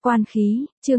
Quan khí, chương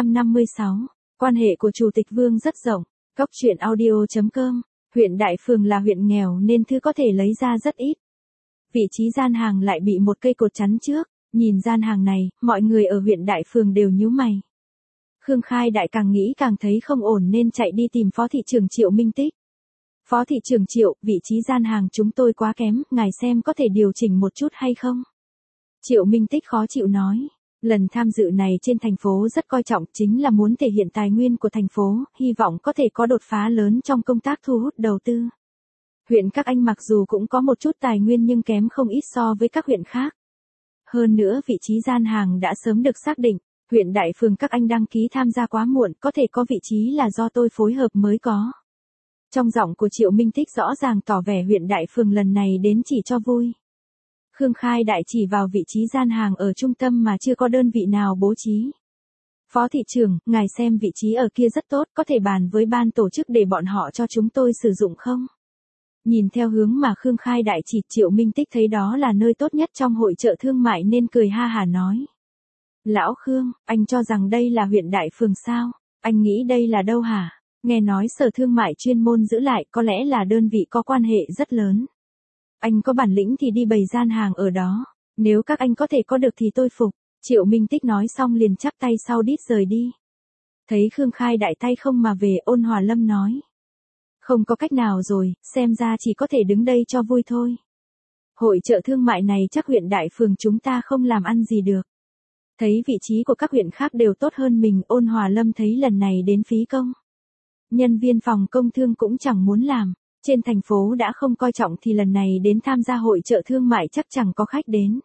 256. Quan hệ của Chủ tịch Vương rất rộng. Cốc truyện audio.com. Huyện Đại Phường là huyện nghèo nên thư có thể lấy ra rất ít. Vị trí gian hàng lại bị một cây cột chắn trước. Nhìn gian hàng này, mọi người ở huyện Đại Phường đều nhíu mày. Khương Khai Đại càng nghĩ càng thấy không ổn nên chạy đi tìm Phó thị trưởng Triệu Minh Tích. Phó thị trưởng Triệu, vị trí gian hàng chúng tôi quá kém, ngài xem có thể điều chỉnh một chút hay không? Triệu Minh Tích khó chịu nói. Lần tham dự này trên thành phố rất coi trọng chính là muốn thể hiện tài nguyên của thành phố, hy vọng có thể có đột phá lớn trong công tác thu hút đầu tư. Huyện các anh mặc dù cũng có một chút tài nguyên nhưng kém không ít so với các huyện khác. Hơn nữa vị trí gian hàng đã sớm được xác định, huyện Đại Phường các anh đăng ký tham gia quá muộn, có thể có vị trí là do tôi phối hợp mới có. Trong giọng của Triệu Minh Tích rõ ràng tỏ vẻ huyện Đại Phường lần này đến chỉ cho vui. Khương Khai Đại chỉ vào vị trí gian hàng ở trung tâm mà chưa có đơn vị nào bố trí. Phó thị trưởng, ngài xem vị trí ở kia rất tốt, có thể bàn với ban tổ chức để bọn họ cho chúng tôi sử dụng không? Nhìn theo hướng mà Khương Khai Đại chỉ, Triệu Minh Tích thấy đó là nơi tốt nhất trong hội chợ thương mại nên cười ha hả nói. Lão Khương, anh cho rằng đây là huyện Đại Phường sao? Anh nghĩ đây là đâu hả? Nghe nói sở thương mại chuyên môn giữ lại có lẽ là đơn vị có quan hệ rất lớn. Anh có bản lĩnh thì đi bày gian hàng ở đó, nếu các anh có thể có được thì tôi phục. Triệu Minh Tích nói xong liền chắp tay sau đít rời đi. Thấy Khương Khai Đại tay không mà về, Ôn Hòa Lâm nói. Không có cách nào rồi, xem ra chỉ có thể đứng đây cho vui thôi. Hội chợ thương mại này chắc huyện Đại Phường chúng ta không làm ăn gì được. Thấy vị trí của các huyện khác đều tốt hơn mình, Ôn Hòa Lâm thấy lần này đến phí công. Nhân viên phòng công thương cũng chẳng muốn làm. Trên thành phố đã không coi trọng thì lần này đến tham gia hội chợ thương mại chắc chẳng có khách đến.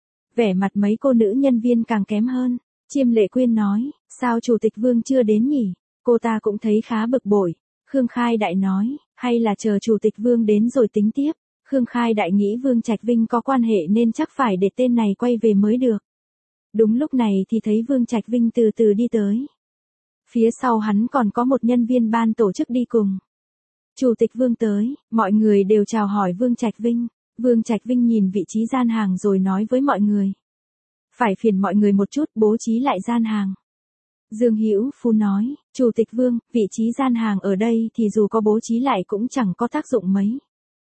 Vẻ mặt mấy cô nữ nhân viên càng kém hơn. Chiêm Lệ Quyên nói, sao Chủ tịch Vương chưa đến nhỉ? Cô ta cũng thấy khá bực bội. Khương Khai Đại nói, hay là chờ Chủ tịch Vương đến rồi tính tiếp. Khương Khai Đại nghĩ Vương Trạch Vinh có quan hệ nên chắc phải để tên này quay về mới được. Đúng lúc này thì thấy Vương Trạch Vinh từ từ đi tới. Phía sau hắn còn có một nhân viên ban tổ chức đi cùng. Chủ tịch Vương tới, mọi người đều chào hỏi Vương Trạch Vinh. Vương Trạch Vinh nhìn vị trí gian hàng rồi nói với mọi người. Phải phiền mọi người một chút bố trí lại gian hàng. Dương Hữu Phú nói, Chủ tịch Vương, vị trí gian hàng ở đây thì dù có bố trí lại cũng chẳng có tác dụng mấy.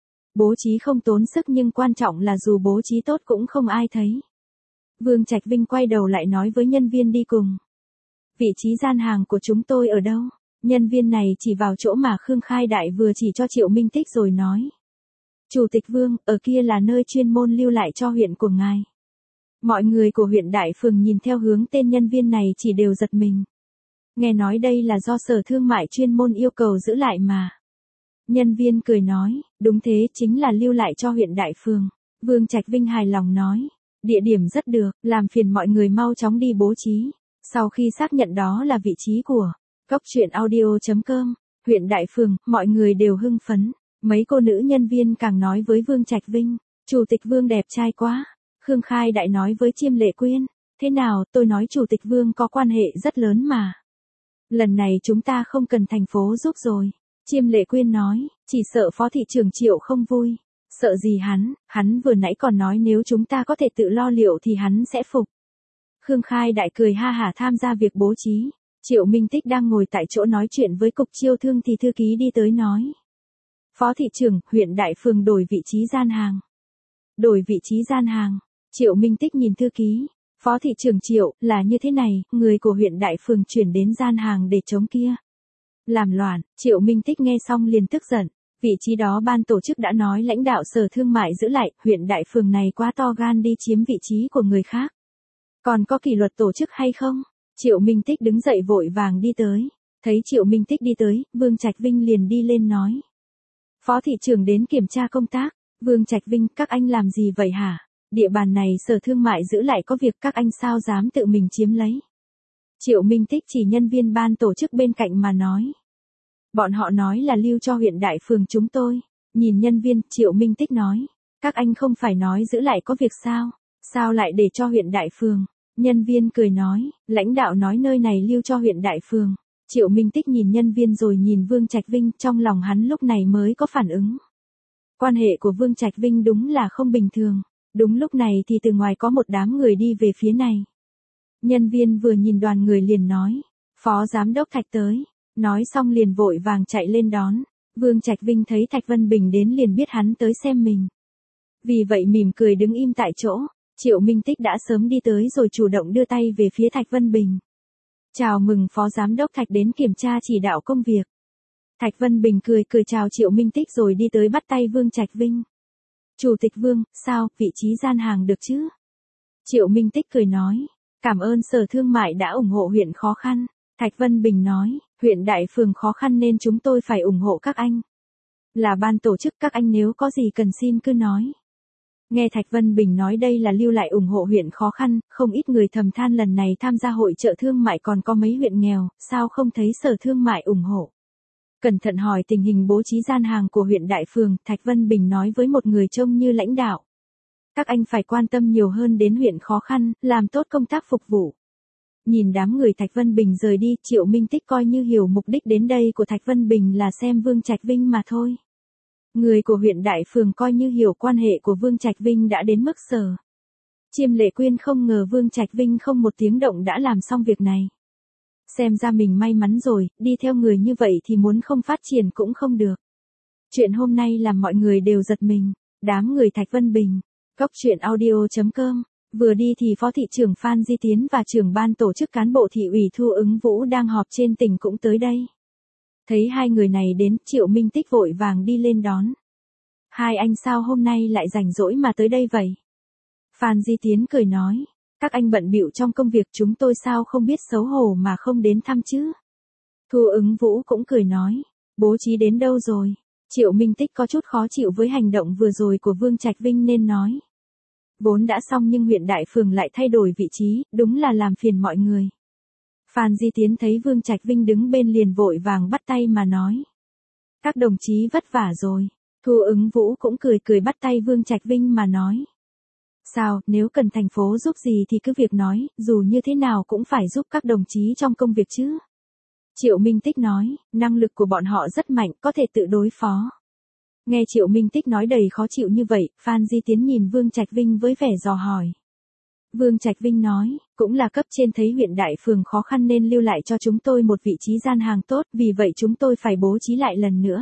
Bố trí không tốn sức nhưng quan trọng là dù bố trí tốt cũng không ai thấy. Vương Trạch Vinh quay đầu lại nói với nhân viên đi cùng. Vị trí gian hàng của chúng tôi ở đâu? Nhân viên này chỉ vào chỗ mà Khương Khai Đại vừa chỉ cho Triệu Minh Tích rồi nói. Chủ tịch Vương, ở kia là nơi chuyên môn lưu lại cho huyện của ngài. Mọi người của huyện Đại Phường nhìn theo hướng tên nhân viên này chỉ đều giật mình. Nghe nói đây là do sở thương mại chuyên môn yêu cầu giữ lại mà. Nhân viên cười nói, đúng thế, chính là lưu lại cho huyện Đại Phường. Vương Trạch Vinh hài lòng nói, địa điểm rất được, làm phiền mọi người mau chóng đi bố trí. Sau khi xác nhận đó là vị trí của Cốc truyện audio.com, huyện Đại Phường, mọi người đều hưng phấn. Mấy cô nữ nhân viên càng nói với Vương Trạch Vinh, Chủ tịch Vương đẹp trai quá. Khương Khai Đại nói với Chiêm Lệ Quyên, thế nào, tôi nói Chủ tịch Vương có quan hệ rất lớn mà. Lần này chúng ta không cần thành phố giúp rồi. Chiêm Lệ Quyên nói, chỉ sợ Phó thị trưởng Triệu không vui. Sợ gì hắn vừa nãy còn nói nếu chúng ta có thể tự lo liệu thì hắn sẽ phục. Khương Khai Đại cười ha hả tham gia việc bố trí. Triệu Minh Tích đang ngồi tại chỗ nói chuyện với cục chiêu thương thì thư ký đi tới nói. Phó thị trưởng, huyện Đại Phường đổi vị trí gian hàng. Đổi vị trí gian hàng. Triệu Minh Tích nhìn thư ký. Phó thị trưởng Triệu, là như thế này, người của huyện Đại Phường chuyển đến gian hàng để chống kia. Làm loạn, Triệu Minh Tích nghe xong liền tức giận. Vị trí đó ban tổ chức đã nói lãnh đạo sở thương mại giữ lại, huyện Đại Phường này quá to gan đi chiếm vị trí của người khác. Còn có kỷ luật tổ chức hay không? Triệu Minh Tích đứng dậy vội vàng đi tới. Thấy Triệu Minh Tích đi tới, Vương Trạch Vinh liền đi lên nói. Phó thị trưởng đến kiểm tra công tác. Vương Trạch Vinh, các anh làm gì vậy hả? Địa bàn này sở thương mại giữ lại có việc các anh sao dám tự mình chiếm lấy. Triệu Minh Tích chỉ nhân viên ban tổ chức bên cạnh mà nói. Bọn họ nói là lưu cho huyện Đại Phường chúng tôi. Nhìn nhân viên, Triệu Minh Tích nói. Các anh không phải nói giữ lại có việc sao? Sao lại để cho huyện Đại Phường? Nhân viên cười nói, lãnh đạo nói nơi này lưu cho huyện Đại Phường. Triệu Minh Tích nhìn nhân viên rồi nhìn Vương Trạch Vinh, trong lòng hắn lúc này mới có phản ứng. Quan hệ của Vương Trạch Vinh đúng là không bình thường. Đúng lúc này thì từ ngoài có một đám người đi về phía này. Nhân viên vừa nhìn đoàn người liền nói, Phó Giám đốc Thạch tới. Nói xong liền vội vàng chạy lên đón. Vương Trạch Vinh thấy Thạch Vân Bình đến liền biết hắn tới xem mình. Vì vậy mỉm cười đứng im tại chỗ. Triệu Minh Tích đã sớm đi tới rồi chủ động đưa tay về phía Thạch Vân Bình. Chào mừng Phó Giám đốc Thạch đến kiểm tra chỉ đạo công việc. Thạch Vân Bình cười chào Triệu Minh Tích rồi đi tới bắt tay Vương Trạch Vinh. Chủ tịch Vương, sao, vị trí gian hàng được chứ? Triệu Minh Tích cười nói, cảm ơn Sở Thương mại đã ủng hộ huyện khó khăn. Thạch Vân Bình nói, huyện Đại Phường khó khăn nên chúng tôi phải ủng hộ các anh. Là ban tổ chức, các anh nếu có gì cần xin cứ nói. Nghe Thạch Vân Bình nói đây là lưu lại ủng hộ huyện khó khăn, không ít người thầm than lần này tham gia hội chợ thương mại còn có mấy huyện nghèo, sao không thấy Sở Thương mại ủng hộ. Cẩn thận hỏi tình hình bố trí gian hàng của huyện Đại Phường, Thạch Vân Bình nói với một người trông như lãnh đạo. Các anh phải quan tâm nhiều hơn đến huyện khó khăn, làm tốt công tác phục vụ. Nhìn đám người Thạch Vân Bình rời đi, Triệu Minh Tích coi như hiểu mục đích đến đây của Thạch Vân Bình là xem Vương Trạch Vinh mà thôi. Người của huyện Đại Phường coi như hiểu quan hệ của Vương Trạch Vinh đã đến mức Sở Chiêm Lệ Quyên không ngờ Vương Trạch Vinh không một tiếng động đã làm xong việc này. Xem ra mình may mắn rồi, đi theo người như vậy thì muốn không phát triển cũng không được. Chuyện hôm nay làm mọi người đều giật mình. Đám người Thạch Vân Bình. Cốc truyện audio.com. Vừa đi thì Phó thị trưởng Phan Di Tiến và trưởng ban tổ chức cán bộ thị ủy Thu Ứng Vũ đang họp trên tỉnh cũng tới đây. Thấy hai người này đến, Triệu Minh Tích vội vàng đi lên đón. Hai anh sao hôm nay lại rảnh rỗi mà tới đây vậy? Phan Di Tiến cười nói, các anh bận bịu trong công việc chúng tôi sao không biết xấu hổ mà không đến thăm chứ? Thu Ứng Vũ cũng cười nói, bố trí đến đâu rồi? Triệu Minh Tích có chút khó chịu với hành động vừa rồi của Vương Trạch Vinh nên nói. Vốn đã xong nhưng huyện Đại Phường lại thay đổi vị trí, đúng là làm phiền mọi người. Phan Di Tiến thấy Vương Trạch Vinh đứng bên liền vội vàng bắt tay mà nói. Các đồng chí vất vả rồi. Thu Ứng Vũ cũng cười bắt tay Vương Trạch Vinh mà nói. Sao, nếu cần thành phố giúp gì thì cứ việc nói, dù như thế nào cũng phải giúp các đồng chí trong công việc chứ. Triệu Minh Tích nói, năng lực của bọn họ rất mạnh, có thể tự đối phó. Nghe Triệu Minh Tích nói đầy khó chịu như vậy, Phan Di Tiến nhìn Vương Trạch Vinh với vẻ dò hỏi. Vương Trạch Vinh nói, cũng là cấp trên thấy huyện Đại Phường khó khăn nên lưu lại cho chúng tôi một vị trí gian hàng tốt, vì vậy chúng tôi phải bố trí lại lần nữa.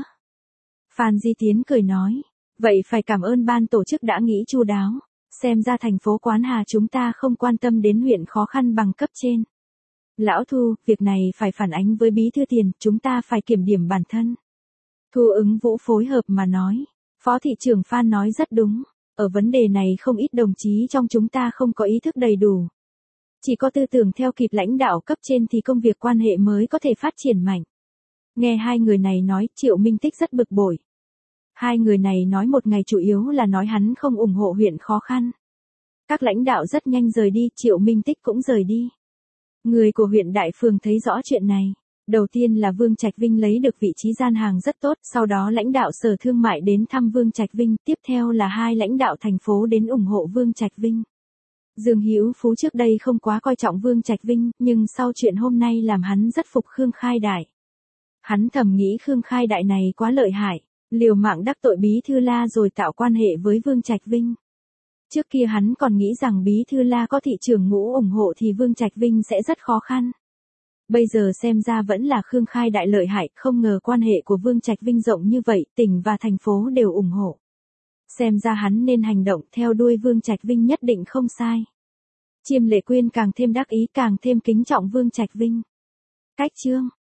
Phan Di Tiến cười nói, vậy phải cảm ơn ban tổ chức đã nghĩ chu đáo, xem ra thành phố Quán Hà chúng ta không quan tâm đến huyện khó khăn bằng cấp trên. Lão Thu, việc này phải phản ánh với bí thư Tiền, chúng ta phải kiểm điểm bản thân. Thu Ứng Vũ phối hợp mà nói, Phó thị trưởng Phan nói rất đúng, ở vấn đề này không ít đồng chí trong chúng ta không có ý thức đầy đủ. Chỉ có tư tưởng theo kịp lãnh đạo cấp trên thì công việc quan hệ mới có thể phát triển mạnh. Nghe hai người này nói, Triệu Minh Tích rất bực bội. Hai người này nói một ngày chủ yếu là nói hắn không ủng hộ huyện khó khăn. Các lãnh đạo rất nhanh rời đi, Triệu Minh Tích cũng rời đi. Người của huyện Đại Phường thấy rõ chuyện này. Đầu tiên là Vương Trạch Vinh lấy được vị trí gian hàng rất tốt, sau đó lãnh đạo Sở Thương mại đến thăm Vương Trạch Vinh, tiếp theo là hai lãnh đạo thành phố đến ủng hộ Vương Trạch Vinh. Dương Hữu Phú trước đây không quá coi trọng Vương Trạch Vinh, nhưng sau chuyện hôm nay làm hắn rất phục Khương Khai Đại. Hắn thầm nghĩ Khương Khai Đại này quá lợi hại, liều mạng đắc tội Bí Thư La rồi tạo quan hệ với Vương Trạch Vinh. Trước kia hắn còn nghĩ rằng Bí Thư La có thị trưởng Ngũ ủng hộ thì Vương Trạch Vinh sẽ rất khó khăn. Bây giờ xem ra vẫn là Khương Khai Đại lợi hại, không ngờ quan hệ của Vương Trạch Vinh rộng như vậy, tỉnh và thành phố đều ủng hộ. Xem ra hắn nên hành động theo đuôi Vương Trạch Vinh nhất định không sai. Chiêm Lệ Quyên càng thêm đắc ý càng thêm kính trọng Vương Trạch Vinh. Cách chương